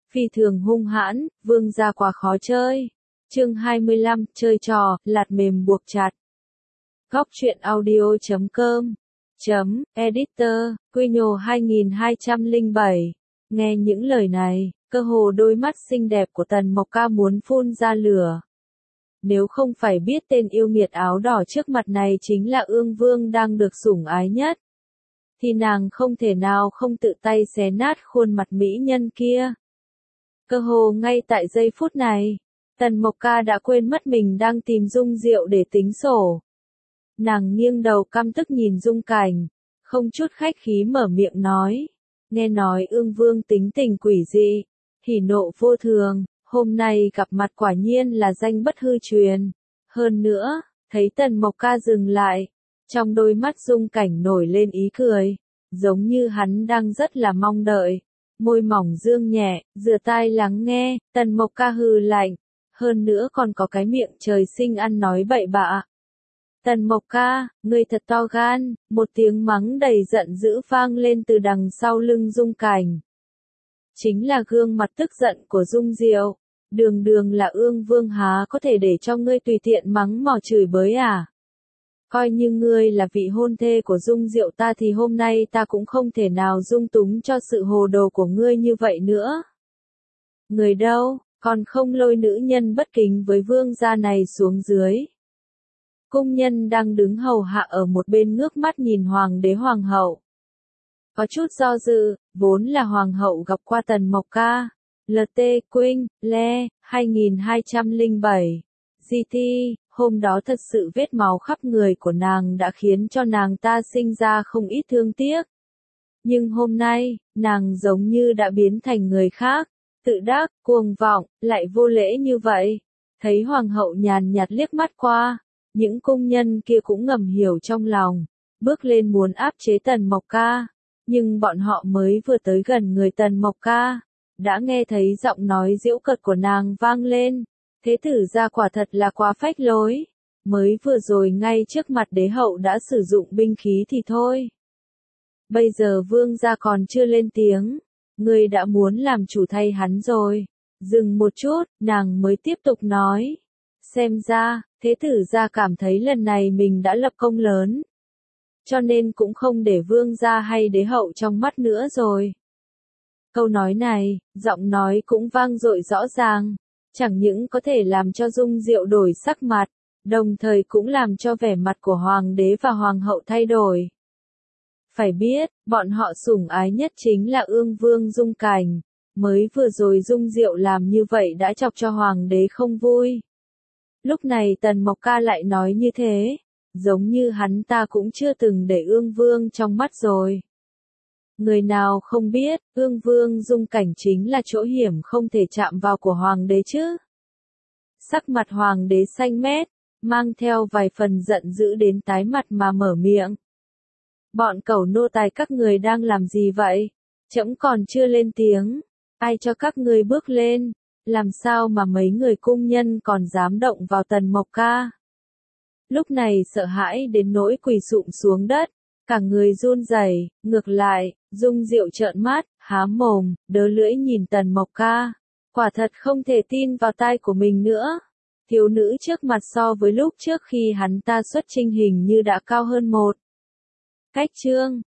phi thường hung hãn, vương gia quá khó chơi. Chương 25, chơi trò, lạt mềm buộc chặt. Góc truyện audio.com Editor, Quino 2207. Nghe những lời này, cơ hồ đôi mắt xinh đẹp của Tần Mộc Ca muốn phun ra lửa. Nếu không phải biết tên yêu nghiệt áo đỏ trước mặt này chính là Ương Vương đang được sủng ái nhất, thì nàng không thể nào không tự tay xé nát khuôn mặt mỹ nhân kia. Cơ hồ ngay tại giây phút này, Tần Mộc Ca đã quên mất mình đang tìm Dung Diệu để tính sổ. Nàng nghiêng đầu căm tức nhìn Dung Cảnh, không chút khách khí mở miệng nói. Nghe nói Ương Vương tính tình quỷ dị, hỉ nộ vô thường, hôm nay gặp mặt quả nhiên là danh bất hư truyền. Hơn nữa, thấy Tần Mộc Ca dừng lại, trong đôi mắt Dung Cảnh nổi lên ý cười, giống như hắn đang rất là mong đợi. Môi mỏng dương nhẹ, dựa tai lắng nghe, Tần Mộc Ca hừ lạnh, hơn nữa còn có cái miệng trời sinh ăn nói bậy bạ. Tần Mộc Ca, ngươi thật to gan, một tiếng mắng đầy giận dữ vang lên từ đằng sau lưng Dung Cảnh. Chính là gương mặt tức giận của Dung Diệu, đường đường là Ương Vương há có thể để cho ngươi tùy tiện mắng mỏ chửi bới à? Coi như ngươi là vị hôn thê của Dung Diệu ta thì hôm nay ta cũng không thể nào dung túng cho sự hồ đồ của ngươi như vậy nữa. Người đâu, còn không lôi nữ nhân bất kính với vương gia này xuống dưới. Cung nhân đang đứng hầu hạ ở một bên ngước mắt nhìn hoàng đế hoàng hậu. Có chút do dự, vốn là hoàng hậu gặp qua Tần Mộc Ca. LT Quynh, Le, 2207. GT, hôm đó thật sự vết máu khắp người của nàng đã khiến cho nàng ta sinh ra không ít thương tiếc. Nhưng hôm nay, nàng giống như đã biến thành người khác, tự đắc, cuồng vọng, lại vô lễ như vậy. Thấy hoàng hậu nhàn nhạt liếc mắt qua, những cung nhân kia cũng ngầm hiểu trong lòng, bước lên muốn áp chế Tần Mộc Ca. Nhưng bọn họ mới vừa tới gần người Tần Mộc Ca, đã nghe thấy giọng nói giễu cợt của nàng vang lên. Thế tử gia quả thật là quá phách lối, mới vừa rồi ngay trước mặt đế hậu đã sử dụng binh khí thì thôi. Bây giờ vương gia còn chưa lên tiếng, ngươi đã muốn làm chủ thay hắn rồi. Dừng một chút, nàng mới tiếp tục nói. Xem ra, thế tử gia cảm thấy lần này mình đã lập công lớn, cho nên cũng không để vương gia hay đế hậu trong mắt nữa rồi. Câu nói này, giọng nói cũng vang dội rõ ràng, chẳng những có thể làm cho Dung Diệu đổi sắc mặt, đồng thời cũng làm cho vẻ mặt của hoàng đế và hoàng hậu thay đổi. Phải biết, bọn họ sủng ái nhất chính là Ương Vương Dung Cảnh, mới vừa rồi Dung Diệu làm như vậy đã chọc cho hoàng đế không vui. Lúc này Tần Mộc Ca lại nói như thế, giống như hắn ta cũng chưa từng để Ương Vương trong mắt rồi. Người nào không biết, Ương Vương Dung Cảnh chính là chỗ hiểm không thể chạm vào của hoàng đế chứ. Sắc mặt hoàng đế xanh mét, mang theo vài phần giận dữ đến tái mặt mà mở miệng. Bọn cẩu nô tài các người đang làm gì vậy? Trẫm còn chưa lên tiếng, ai cho các người bước lên, làm sao mà mấy người cung nhân còn dám động vào Tần Mộc Ca? Lúc này sợ hãi đến nỗi quỳ sụp xuống đất, cả người run rẩy. Ngược lại, Dung Diệu trợn mắt, há mồm, đớ lưỡi nhìn Tần Mộc Ca, quả thật không thể tin vào tai của mình nữa. Thiếu nữ trước mặt so với lúc trước khi hắn ta xuất chinh hình như đã cao hơn một cách. Chương